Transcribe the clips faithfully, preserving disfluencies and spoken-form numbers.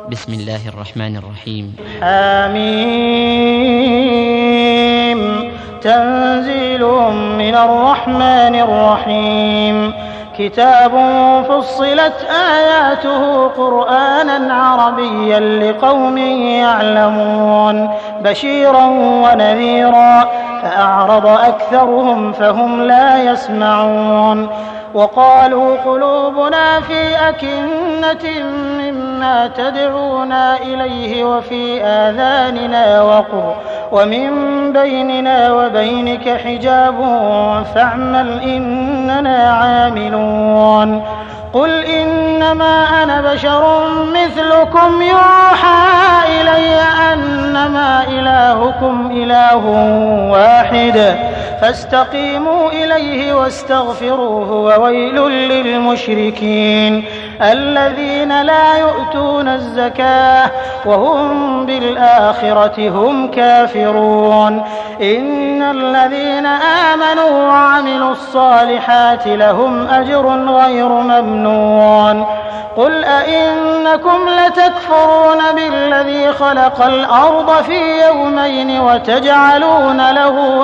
بسم الله الرحمن الرحيم. حميم. تنزيل من الرحمن الرحيم. كتاب فصلت آياته قرآنا عربيا لقوم يعلمون بشيرا ونذيرا فأعرض أكثرهم فهم لا يسمعون. وقالوا قلوبنا في أكنة مما تدعونا إليه وفي آذاننا وقر ومن بيننا وبينك حجاب فاعمل إننا عاملون. قل إنما أنا بشر مثلكم يوحى إلي أنما إلهكم إله واحد فاستقيموا إليه واستغفروه وويل للمشركين الذين لا يؤتون الزكاة وهم بالآخرة هم كافرون. إن الذين آمنوا وعملوا الصالحات لهم أجر غير ممنون. قل أئنكم لتكفرون بالذي خلق الأرض في يومين وتجعلون له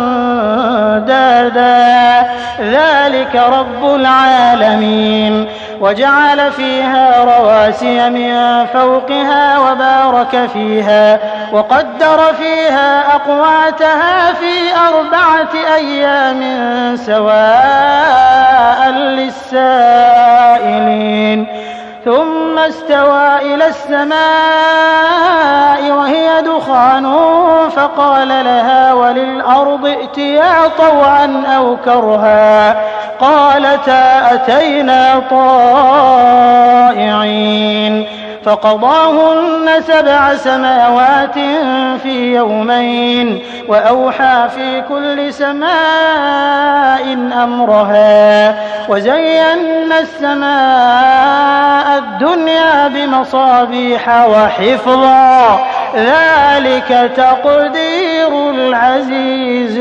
أندادا ذلك رب العالمين. وجعل فيها رواسي من فوقها وبارك فيها وقدر فيها أقواتها في أربعة أيام سواء للسائلين. ثم استوى إلى السماء وهي دخان فقال لها وللأرض ائتيا طوعا أو كرها قالتا أتينا طائعين. فقضاهن سبع سماوات في يومين وأوحى في كل سماء أمرها وزينا السماء الدنيا بمصابيح وحفظا ذلك تقدير العزيز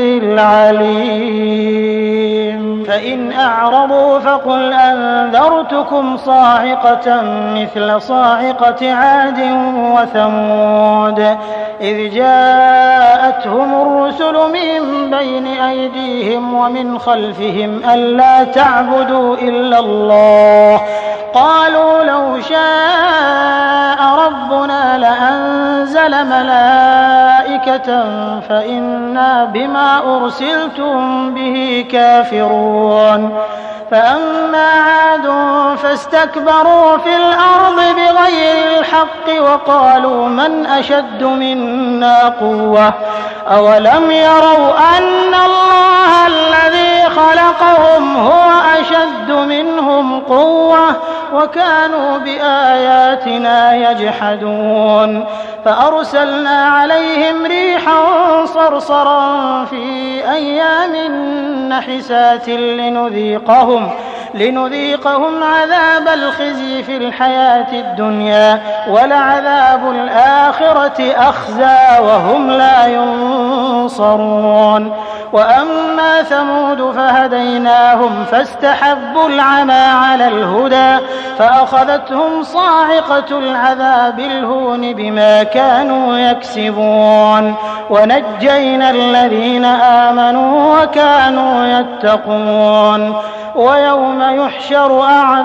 العليم. فإن أعرضوا فقل أنذرتكم صاعقة مثل صاعقة عاد وثمود إذ جاءتهم الرسل من بين أيديهم ومن خلفهم ألا تعبدوا إلا الله قالوا لو شاء ربنا لأنزل ملائكة فإنا بما أرسلتم به كافرون. فأما عاد فاستكبروا في الأرض بغير الحق وقالوا من أشد منا قوة أولم يروا أن الله الذي خلقهم هو أشد منهم قوة وكانوا بآياتنا يجحدون. فأرسلنا عليهم ريحا صرصرا في أيام نحسات لنذيقهم لنذيقهم عذاب الخزي في الحياة الدنيا ولعذاب الآخرة أخزى وهم لا ينصرون. وأما ثمود فهديناهم فاستحبوا العمى على الهدى فأخذتهم صاعقة العذاب الهون بما كانوا يكسبون. ونجينا الذين آمنوا وكانوا يتقون. ويوم يحشر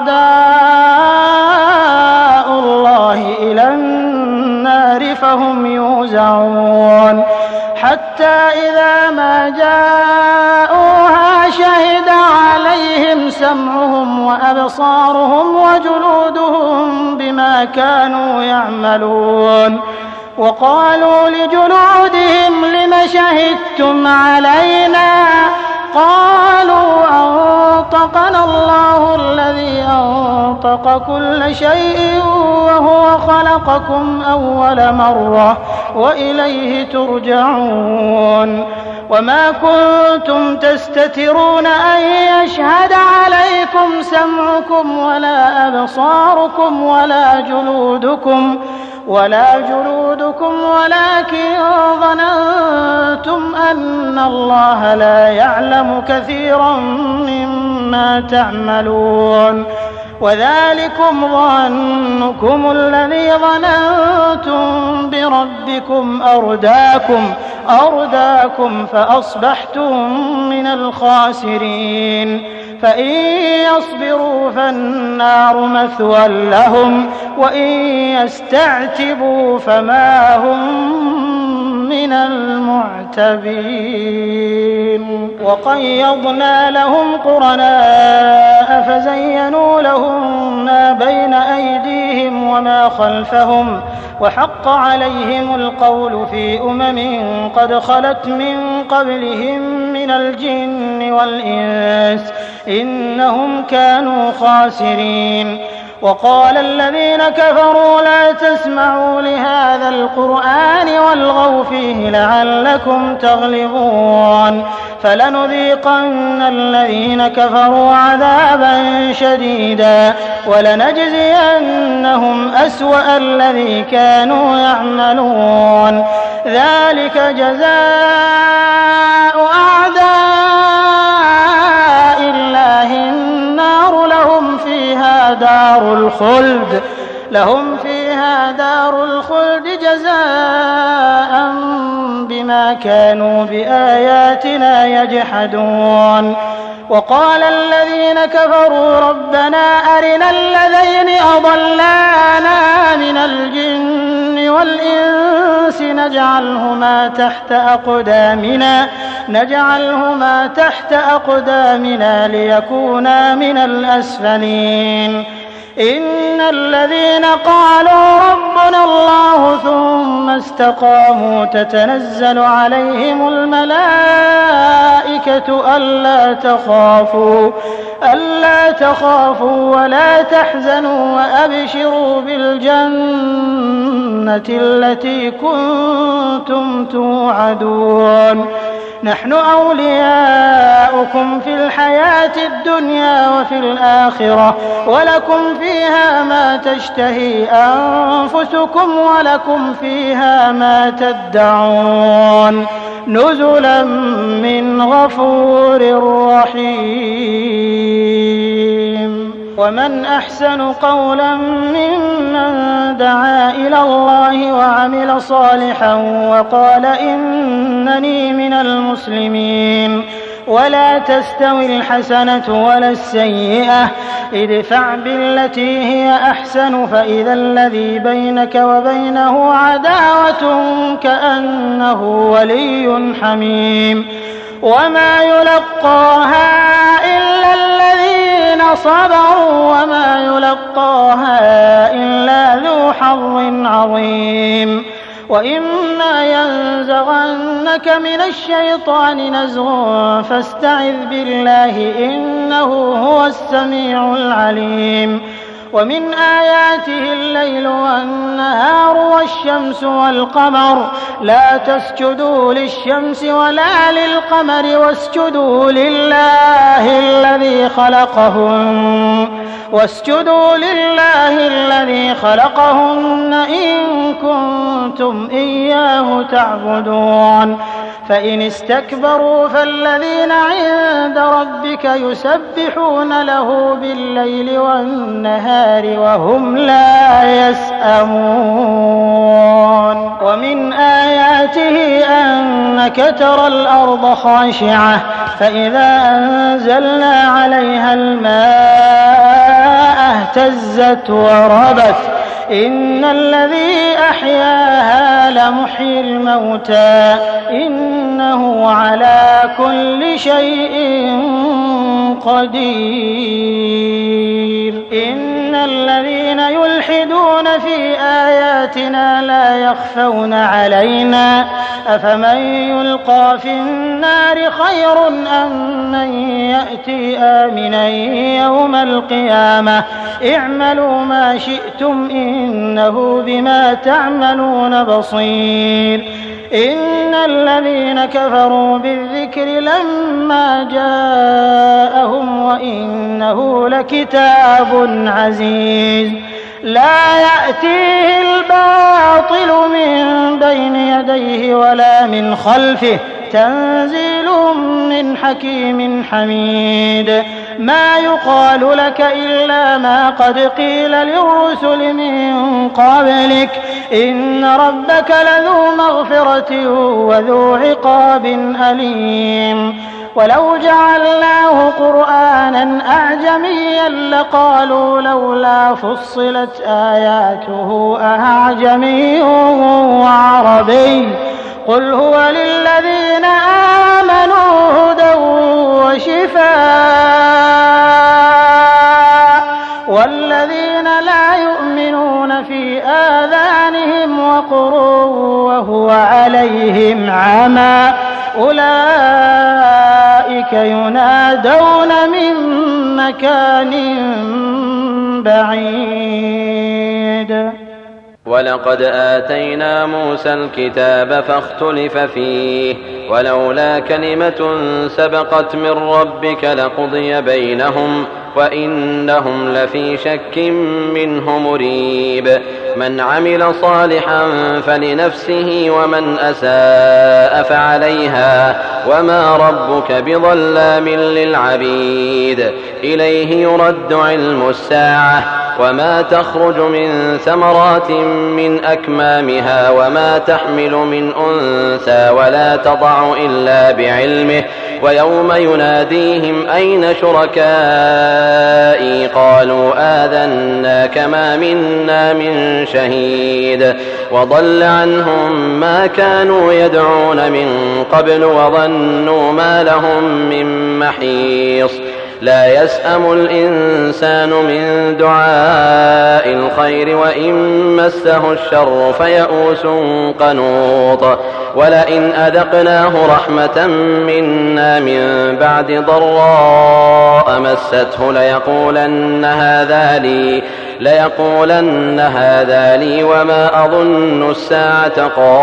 أعداء الله إلى النار فهم يوزعون حتى إذا ما جاءوها شهد عليهم سمعهم وأبصارهم وجلودهم بما كانوا يعملون. وقالوا لجلودهم لم شهدتم علينا قالوا أنطقنا الله الذي أنطق كل شيء وهو خلقكم أول مرة وإليه ترجعون. وما كنتم تستترون أن يشهد عليكم سمعكم ولا أبصاركم ولا جلودكم ولا جلودكم ولكن ظننتم أن الله لا يعلم كثيرا مما تعملون. وذلكم ظنكم الذي ظننتم بربكم أرداكم أرداكم فأصبحتم من الخاسرين فإن يصبروا فالنار مثوى لهم وإن يستعتبوا فما هم من المعتبين وقيضنا لهم قرناء فزينوا لهم ما بين أيديهم وما خلفهم وحق عليهم القول في أمم قد خلت من قبلهم من الجن والإنس إنهم كانوا خاسرين وقال الذين كفروا لا تسمعوا لهذا القرآن والغوا فيه لعلكم تغلبون فلنذيقن الذين كفروا عذابا شديدا ولنجزينهم أسوأ الذي كانوا يعملون ذلك جزاء أعداء الله النار لهم فيها دار الخلد لهم فيها دار الخلد جزاء بما كانوا بآياتنا يجحدون وقال الذين كفروا ربنا أرنا الذين أضلانا من الجن والإنس نجعلهما تحت أقدامنا نجعلهما تحت أقدامنا ليكونا من الأسفلين إن الذين قالوا ربنا الله ثم استقاموا تتنزل عليهم الملائكة ألا تخافوا ألا تخافوا ولا تحزنوا وأبشروا بالجنة التي كنتم توعدون نحن أولياؤكم في الحياة الدنيا وفي الآخرة ولكم فيها ما تشتهي أنفسكم ولكم فيها ما تدعون نزلا من غفور رحيم ومن أحسن قولا ممن دعا إلى الله وعمل صالحا وقال إنني من المسلمين ولا تستوي الحسنة ولا السيئة ادفع بالتي هي أحسن فإذا الذي بينك وبينه عداوة كأنه ولي حميم وما يلقاها إلا الذين صبروا وما يلقاها إلا ذو حظ عظيم وإما ينزغنك من الشيطان نزغ فاستعذ بالله إنه هو السميع العليم ومن آياته الليل والنهار والشمس والقمر لا تسجدوا للشمس ولا للقمر واسجدوا لله الذي خلقهن واسجدوا لله الذي خلقهن إن كنتم إياه تعبدون فإن استكبروا فالذين عند ربك يسبحون له بالليل والنهار وهم لا يسأمون ومن آياته أنك ترى الأرض خاشعة فإذا أنزلنا عليها الماء اهتزت وربت إن الذي أحياها لمحيي الموتى إنه على كل شيء قدير إن الذين يلحدون في آياتنا لا يخفون علينا أفمن يلقى في النار خير أم من يأتي آمنا يوم القيامة اعملوا ما شئتم إنه بما تعملون بصير إن الذين كفروا بالذكر لما جاءهم وإنه لكتاب عزيز لا يأتيه الباطل من بين يديه ولا من خلفه تنزيل من حكيم حميد ما يقال لك إلا ما قد قيل للرسل من قبلك إن ربك لذو مغفرة وذو عقاب أليم ولو جعلناه قرآنا أعجميا لقالوا لولا فصلت آياته أعجمي وعربي قل هو للذين آمنوا هدى وشفاء والذين لا يؤمنون في آذانهم وقر وهو عليهم عمى أولئك ينادون من مكان بعيد ولقد آتينا موسى الكتاب فاختلف فيه ولولا كلمة سبقت من ربك لقضي بينهم وإنهم لفي شك منه مريب من عمل صالحا فلنفسه ومن أساء فعليها وما ربك بظلام للعبيد إليه يرد علم الساعة وما تخرج من ثمرات من أكمامها وما تحمل من أنثى ولا تضع إلا بعلمه ويوم يناديهم أين شركائي قالوا آذناك ما منا من شهيد وضل عنهم ما كانوا يدعون من قبل وظنوا ما لهم من محيص لا يسأم الإنسان من دعاء الخير وإن مسه الشر فيئوس قنوط ولئن أذقناه رحمة منا من بعد ضراء مسته ليقولن هذا لي ليقولن هذا لي وما أظن الساعة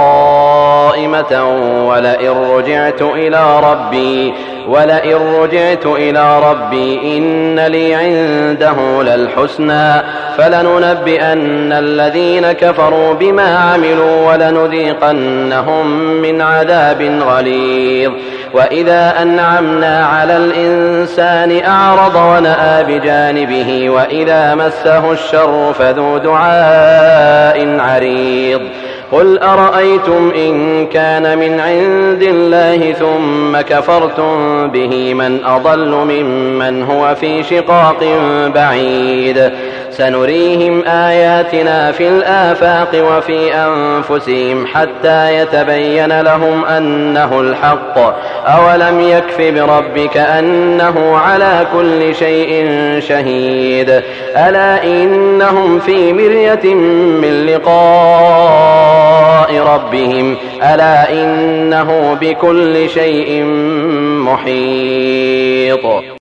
قائمة ولئن رجعت إلى ربي ولئن رجعت إلى ربي إن لي عنده للحسنى فلننبئن الذين كفروا بما عملوا ولنذيقنهم من عذاب غليظ وإذا أنعمنا على الإنسان أعرض ونأى بجانبه وإذا مسه الشر فذو دعاء عريض قل أرأيتم إن كان من عند الله ثم كفرتم به من أضل ممن هو في شقاق بعيد سنريهم آياتنا في الآفاق وفي أنفسهم حتى يتبين لهم أنه الحق أولم يكف بربك أنه على كل شيء شهيد ألا إنهم في مرية من لقاء ربهم ألا إنه بكل شيء محيط.